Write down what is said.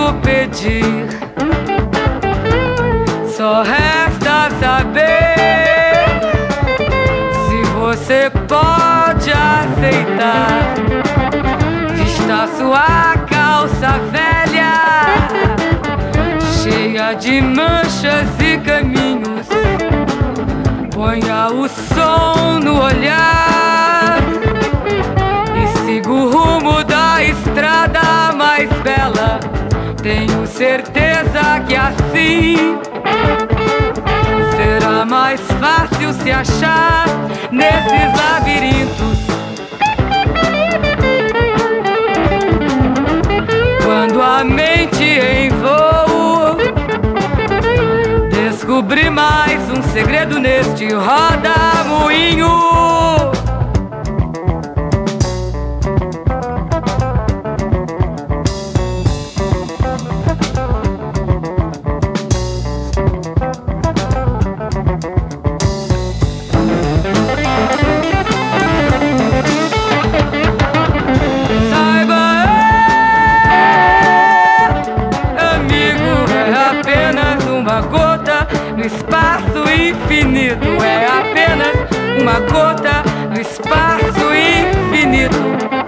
posso pedir, só resta saber se você pode aceitar. Vista sua calça velha, cheia de manchas e caminhos. Ponha o som no olhar e siga o rumo da estrada mais bela. Tenho certeza que assim será mais fácil se achar nesses labirintos. Quando a mente em voo descobri mais um segredo neste roda-moinho. No espaço infinito, é apenas uma gota no espaço infinito.